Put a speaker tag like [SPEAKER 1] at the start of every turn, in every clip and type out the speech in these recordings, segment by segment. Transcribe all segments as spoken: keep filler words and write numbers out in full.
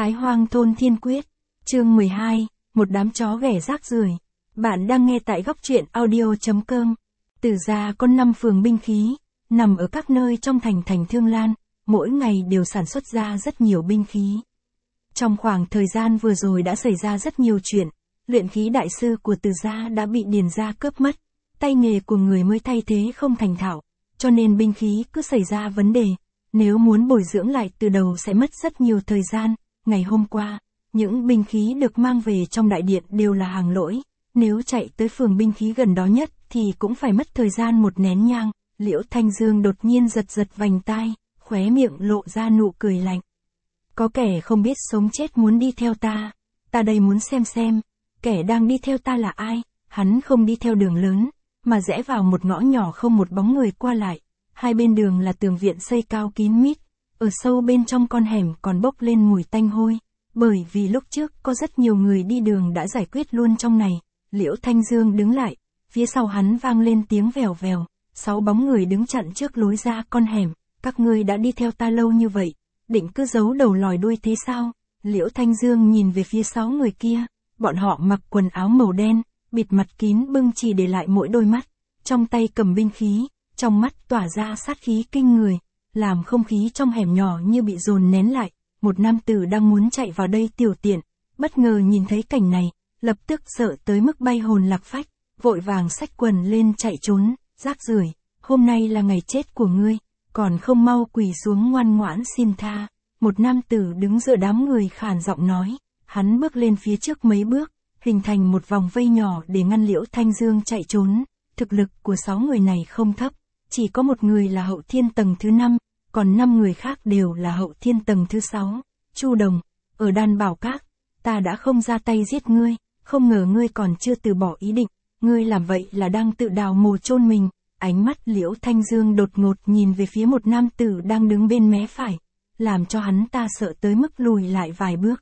[SPEAKER 1] Thái Hoang Thôn Thiên Quyết, chương mười hai, một đám chó ghẻ rác rưởi. Bạn đang nghe tại góc truyện audio chấm com. Từ Gia có năm phường binh khí, nằm ở các nơi trong thành thành Thương Lan, mỗi ngày đều sản xuất ra rất nhiều binh khí. Trong khoảng thời gian vừa rồi đã xảy ra rất nhiều chuyện, luyện khí đại sư của Từ Gia đã bị Điền Gia cướp mất, tay nghề của người mới thay thế không thành thạo, cho nên binh khí cứ xảy ra vấn đề, nếu muốn bồi dưỡng lại từ đầu sẽ mất rất nhiều thời gian. Ngày hôm qua, những binh khí được mang về trong đại điện đều là hàng lỗi, nếu chạy tới phường binh khí gần đó nhất thì cũng phải mất thời gian một nén nhang. Liễu Thanh Dương đột nhiên giật giật vành tai, khóe miệng lộ ra nụ cười lạnh. Có kẻ không biết sống chết muốn đi theo ta, ta đây muốn xem xem, kẻ đang đi theo ta là ai. Hắn không đi theo đường lớn, mà rẽ vào một ngõ nhỏ không một bóng người qua lại, hai bên đường là tường viện xây cao kín mít, ở sâu bên trong con hẻm còn bốc lên mùi tanh hôi, bởi vì lúc trước có rất nhiều người đi đường đã giải quyết luôn trong này. Liễu Thanh Dương đứng lại, phía sau hắn vang lên tiếng vèo vèo, sáu bóng người đứng chặn trước lối ra con hẻm. Các ngươi đã đi theo ta lâu như vậy, định cứ giấu đầu lòi đuôi thế sao? Liễu Thanh Dương nhìn về phía sáu người kia, bọn họ mặc quần áo màu đen, bịt mặt kín bưng chỉ để lại mỗi đôi mắt, trong tay cầm binh khí, trong mắt tỏa ra sát khí kinh người, làm không khí trong hẻm nhỏ như bị dồn nén lại. Một nam tử đang muốn chạy vào đây tiểu tiện, bất ngờ nhìn thấy cảnh này, lập tức sợ tới mức bay hồn lạc phách, vội vàng xách quần lên chạy trốn. Rác rưởi, hôm nay là ngày chết của ngươi, còn không mau quỳ xuống ngoan ngoãn xin tha. Một nam tử đứng giữa đám người khàn giọng nói, hắn bước lên phía trước mấy bước, hình thành một vòng vây nhỏ để ngăn Liễu Thanh Dương chạy trốn. Thực lực của sáu người này không thấp, chỉ có một người là hậu thiên tầng thứ năm, còn năm người khác đều là hậu thiên tầng thứ sáu. Chu Đồng, ở Đan Bảo Các, ta đã không ra tay giết ngươi, không ngờ ngươi còn chưa từ bỏ ý định, ngươi làm vậy là đang tự đào mồ chôn mình. Ánh mắt Liễu Thanh Dương đột ngột nhìn về phía một nam tử đang đứng bên mé phải, làm cho hắn ta sợ tới mức lùi lại vài bước.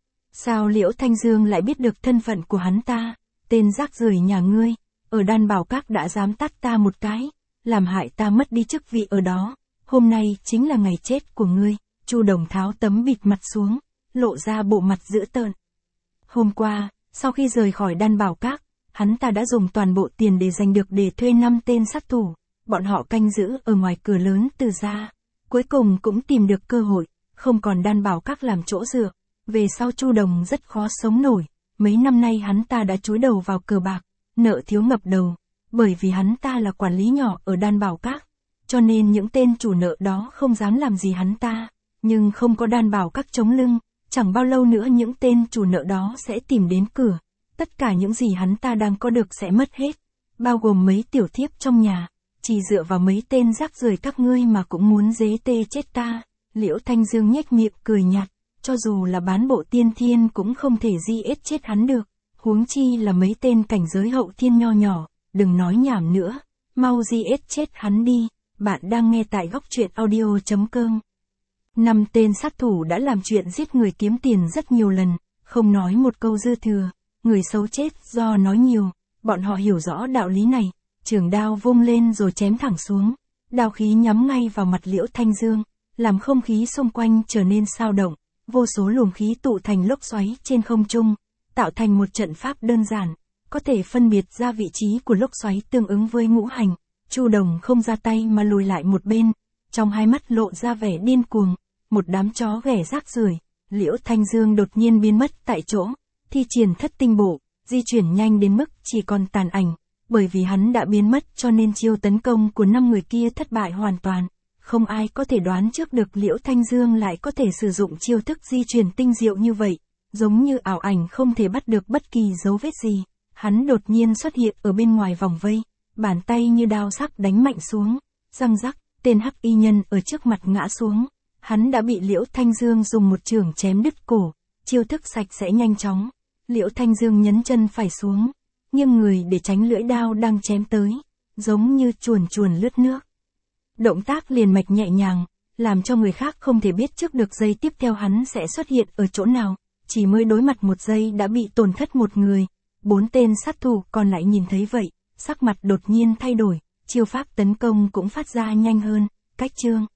[SPEAKER 1] Sao Liễu Thanh Dương lại biết được thân phận của hắn ta? Tên rác rưởi nhà ngươi, ở Đan Bảo Các đã dám tát ta một cái, làm hại ta mất đi chức vị ở đó, hôm nay chính là ngày chết của ngươi. Chu Đồng tháo tấm bịt mặt xuống, lộ ra bộ mặt dữ tợn. Hôm qua, sau khi rời khỏi Đan Bảo Các, hắn ta đã dùng toàn bộ tiền để giành được để thuê năm tên sát thủ, bọn họ canh giữ ở ngoài cửa lớn Từ Gia, cuối cùng cũng tìm được cơ hội, không còn Đan Bảo Các làm chỗ dựa, về sau Chu Đồng rất khó sống nổi, mấy năm nay hắn ta đã chúi đầu vào cờ bạc, nợ thiếu ngập đầu, bởi vì hắn ta là quản lý nhỏ ở Đan Bảo Các, cho nên những tên chủ nợ đó không dám làm gì hắn ta, nhưng không có Đan Bảo Các chống lưng, chẳng bao lâu nữa những tên chủ nợ đó sẽ tìm đến cửa. Tất cả những gì hắn ta đang có được sẽ mất hết, bao gồm mấy tiểu thiếp trong nhà, chỉ dựa vào mấy tên rác rưởi các ngươi mà cũng muốn dế tê chết ta. Liễu Thanh Dương nhếch miệng cười nhạt, cho dù là bán bộ tiên thiên cũng không thể di ết chết hắn được, huống chi là mấy tên cảnh giới hậu thiên nho nhỏ, đừng nói nhảm nữa, mau di ết chết hắn đi. Bạn đang nghe tại góc truyện audio chấm com. Năm tên sát thủ đã làm chuyện giết người kiếm tiền rất nhiều lần, không nói một câu dư thừa. Người xấu chết do nói nhiều, bọn họ hiểu rõ đạo lý này, trường đao vung lên rồi chém thẳng xuống, đao khí nhắm ngay vào mặt Liễu Thanh Dương, làm không khí xung quanh trở nên xao động, vô số luồng khí tụ thành lốc xoáy trên không trung, tạo thành một trận pháp đơn giản, có thể phân biệt ra vị trí của lốc xoáy tương ứng với ngũ hành. Chu Đồng không ra tay mà lùi lại một bên, trong hai mắt lộ ra vẻ điên cuồng, một đám chó ghẻ rác rưởi. Liễu Thanh Dương đột nhiên biến mất tại chỗ, thi triển thất tinh bộ, di chuyển nhanh đến mức chỉ còn tàn ảnh, bởi vì hắn đã biến mất cho nên chiêu tấn công của năm người kia thất bại hoàn toàn. Không ai có thể đoán trước được Liễu Thanh Dương lại có thể sử dụng chiêu thức di chuyển tinh diệu như vậy, giống như ảo ảnh không thể bắt được bất kỳ dấu vết gì. Hắn đột nhiên xuất hiện ở bên ngoài vòng vây, bàn tay như đao sắc đánh mạnh xuống, răng rắc, tên hắc y nhân ở trước mặt ngã xuống. Hắn đã bị Liễu Thanh Dương dùng một chưởng chém đứt cổ, chiêu thức sạch sẽ nhanh chóng. Liễu Thanh Dương nhấn chân phải xuống, nghiêng người để tránh lưỡi đao đang chém tới, giống như chuồn chuồn lướt nước. Động tác liền mạch nhẹ nhàng, làm cho người khác không thể biết trước được giây tiếp theo hắn sẽ xuất hiện ở chỗ nào, chỉ mới đối mặt một giây đã bị tổn thất một người. Bốn tên sát thủ còn lại nhìn thấy vậy, sắc mặt đột nhiên thay đổi, chiêu pháp tấn công cũng phát ra nhanh hơn. Cách chương